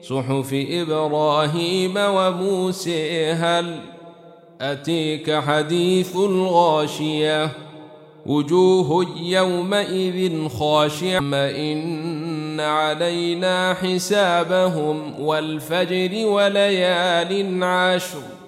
صحف إبراهيم وموسى. هل أتيك حديث الغاشية وجوه يومئذ خاشعة إن علينا حسابهم والفجر وليال عشر